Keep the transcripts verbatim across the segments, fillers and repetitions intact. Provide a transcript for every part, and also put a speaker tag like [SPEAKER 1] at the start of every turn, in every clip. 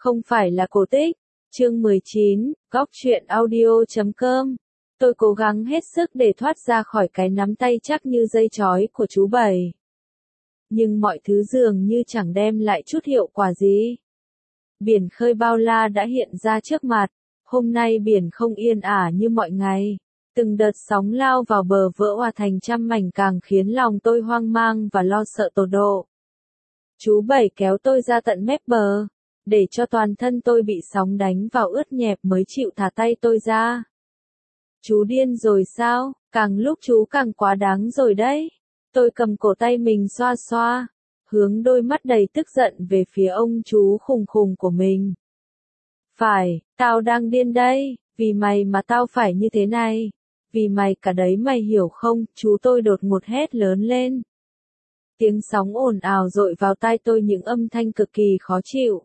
[SPEAKER 1] Không phải là cổ tích. Chương mười chín, góc truyện audio chấm com. Tôi cố gắng hết sức để thoát ra khỏi cái nắm tay chắc như dây trói của chú Bảy. Nhưng mọi thứ dường như chẳng đem lại chút hiệu quả gì. Biển khơi bao la đã hiện ra trước mặt. Hôm nay biển không yên ả như mọi ngày. Từng đợt sóng lao vào bờ vỡ òa thành trăm mảnh càng khiến lòng tôi hoang mang và lo sợ tột độ. Chú Bảy kéo tôi ra tận mép bờ, để cho toàn thân tôi bị sóng đánh vào ướt nhẹp mới chịu thả tay tôi ra. Chú điên rồi sao? Càng lúc chú càng quá đáng rồi đấy. Tôi cầm cổ tay mình xoa xoa, hướng đôi mắt đầy tức giận về phía ông chú khùng khùng của mình. Phải, tao đang điên đây, vì mày mà tao phải như thế này. Vì mày cả đấy mày hiểu không? Chú tôi đột ngột hét lớn lên. Tiếng sóng ồn ào dội vào tai tôi những âm thanh cực kỳ khó chịu.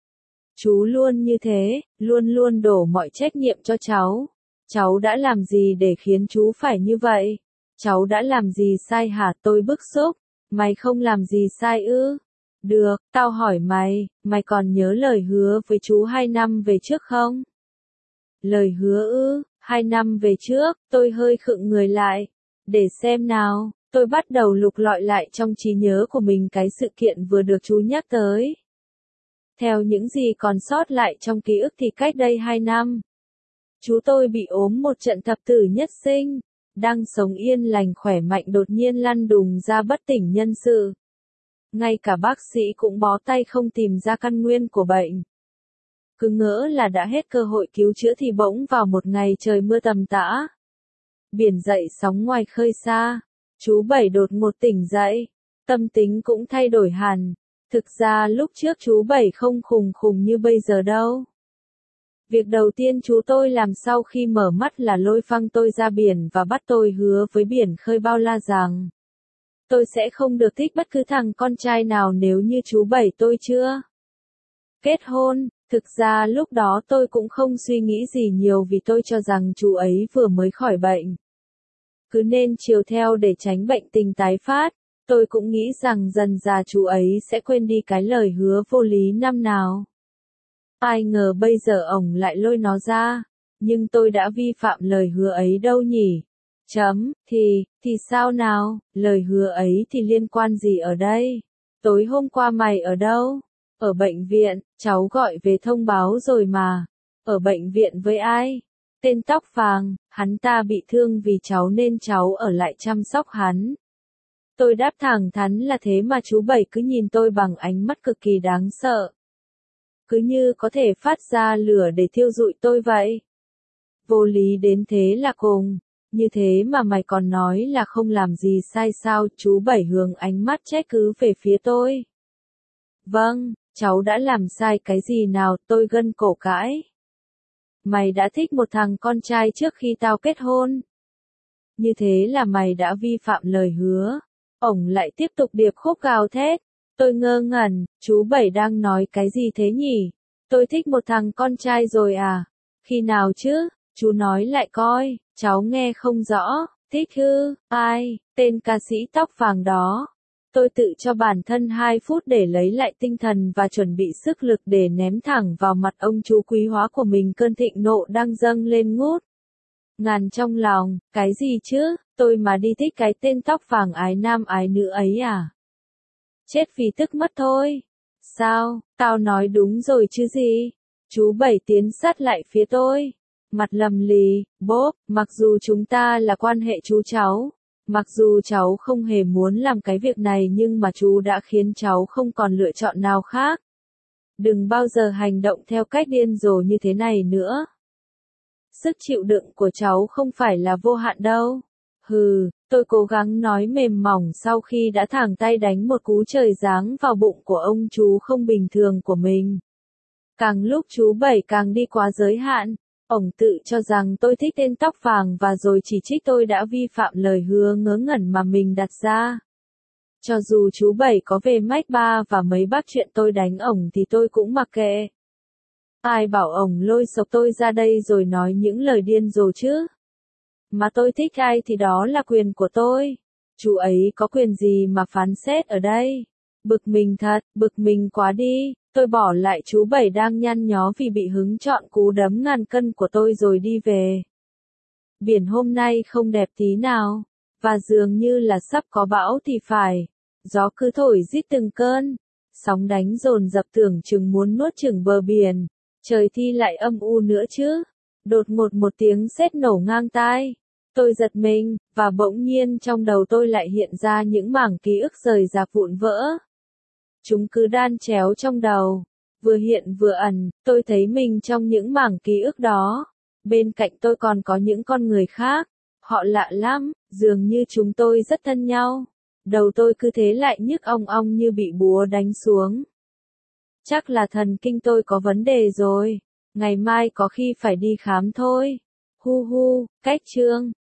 [SPEAKER 1] Chú luôn như thế, luôn luôn đổ mọi trách nhiệm cho cháu. Cháu đã làm gì để khiến chú phải như vậy? Cháu đã làm gì sai hả? Tôi bức xúc. Mày không làm gì sai ư? Được, tao hỏi mày, mày còn nhớ lời hứa với chú hai năm về trước không? Lời hứa ư? Hai năm về trước, tôi hơi khựng người lại. Để xem nào, tôi bắt đầu lục lọi lại trong trí nhớ của mình cái sự kiện vừa được chú nhắc tới. Theo những gì còn sót lại trong ký ức thì cách đây hai năm, chú tôi bị ốm một trận thập tử nhất sinh, đang sống yên lành khỏe mạnh đột nhiên lăn đùng ra bất tỉnh nhân sự. Ngay cả bác sĩ cũng bó tay không tìm ra căn nguyên của bệnh. Cứ ngỡ là đã hết cơ hội cứu chữa thì bỗng vào một ngày trời mưa tầm tã. Biển dậy sóng ngoài khơi xa, chú Bảy đột ngột tỉnh dậy, tâm tính cũng thay đổi hẳn. Thực ra lúc trước chú Bảy không khùng khùng như bây giờ đâu. Việc đầu tiên chú tôi làm sau khi mở mắt là lôi phăng tôi ra biển và bắt tôi hứa với biển khơi bao la rằng tôi sẽ không được thích bất cứ thằng con trai nào nếu như chú Bảy tôi chưa kết hôn. Thực ra lúc đó tôi cũng không suy nghĩ gì nhiều vì tôi cho rằng chú ấy vừa mới khỏi bệnh. Cứ nên chiều theo để tránh bệnh tình tái phát. Tôi cũng nghĩ rằng dần dà chú ấy sẽ quên đi cái lời hứa vô lý năm nào. Ai ngờ bây giờ ổng lại lôi nó ra. Nhưng tôi đã vi phạm lời hứa ấy đâu nhỉ? Chấm, thì, thì sao nào? Lời hứa ấy thì liên quan gì ở đây? Tối hôm qua mày ở đâu? Ở bệnh viện, cháu gọi về thông báo rồi mà. Ở bệnh viện với ai? Tên tóc vàng, hắn ta bị thương vì cháu nên cháu ở lại chăm sóc hắn. Tôi đáp thẳng thắn là thế mà chú Bảy cứ nhìn tôi bằng ánh mắt cực kỳ đáng sợ. Cứ như có thể phát ra lửa để thiêu rụi tôi vậy. Vô lý đến thế là cùng. Như thế mà mày còn nói là không làm gì sai sao? Chú Bảy hướng ánh mắt trách cứ về phía tôi. Vâng, cháu đã làm sai cái gì nào? Tôi gân cổ cãi. Mày đã thích một thằng con trai trước khi tao kết hôn. Như thế là mày đã vi phạm lời hứa. Ổng lại tiếp tục điệp khúc gào thét. Tôi ngơ ngẩn, chú Bảy đang nói cái gì thế nhỉ? Tôi thích một thằng con trai rồi à? Khi nào chứ? Chú nói lại coi, cháu nghe không rõ. Thích ư? Ai? Tên ca sĩ tóc vàng đó. Tôi tự cho bản thân hai phút để lấy lại tinh thần và chuẩn bị sức lực để ném thẳng vào mặt ông chú quý hóa của mình cơn thịnh nộ đang dâng lên ngút ngàn trong lòng. Cái gì chứ? Tôi mà đi thích cái tên tóc vàng ái nam ái nữ ấy à? Chết vì tức mất thôi. Sao? Tao nói đúng rồi chứ gì? Chú Bảy tiến sát lại phía tôi. Mặt lầm lì, bốp, mặc dù chúng ta là quan hệ chú cháu. Mặc dù cháu không hề muốn làm cái việc này nhưng mà chú đã khiến cháu không còn lựa chọn nào khác. Đừng bao giờ hành động theo cách điên rồ như thế này nữa. Sức chịu đựng của cháu không phải là vô hạn đâu. Hừ, tôi cố gắng nói mềm mỏng sau khi đã thẳng tay đánh một cú trời giáng vào bụng của ông chú không bình thường của mình. Càng lúc chú Bảy càng đi quá giới hạn. Ổng tự cho rằng tôi thích tên tóc vàng và rồi chỉ trích tôi đã vi phạm lời hứa ngớ ngẩn mà mình đặt ra. Cho dù chú Bảy có về mách ba và mấy bác chuyện tôi đánh ổng thì tôi cũng mặc kệ. Ai bảo ổng lôi sộc tôi ra đây rồi nói những lời điên rồ chứ? Mà tôi thích ai thì đó là quyền của tôi. Chú ấy có quyền gì mà phán xét ở đây? Bực mình thật, bực mình quá đi. Tôi bỏ lại chú Bảy đang nhăn nhó vì bị hứng chọn cú đấm ngàn cân của tôi rồi đi về. Biển hôm nay không đẹp tí nào, và dường như là sắp có bão thì phải. Gió cứ thổi rít từng cơn, sóng đánh dồn dập tưởng chừng muốn nuốt chửng bờ biển. Trời thi lại âm u nữa chứ. Đột ngột một tiếng sét nổ ngang tai. Tôi giật mình, và bỗng nhiên trong đầu tôi lại hiện ra những mảng ký ức rời rạc vụn vỡ. Chúng cứ đan chéo trong đầu, vừa hiện vừa ẩn, tôi thấy mình trong những mảng ký ức đó. Bên cạnh tôi còn có những con người khác, họ lạ lắm, dường như chúng tôi rất thân nhau. Đầu tôi cứ thế lại nhức ong ong như bị búa đánh xuống. Chắc là thần kinh tôi có vấn đề rồi, ngày mai có khi phải đi khám thôi. Hu hu, cách chương.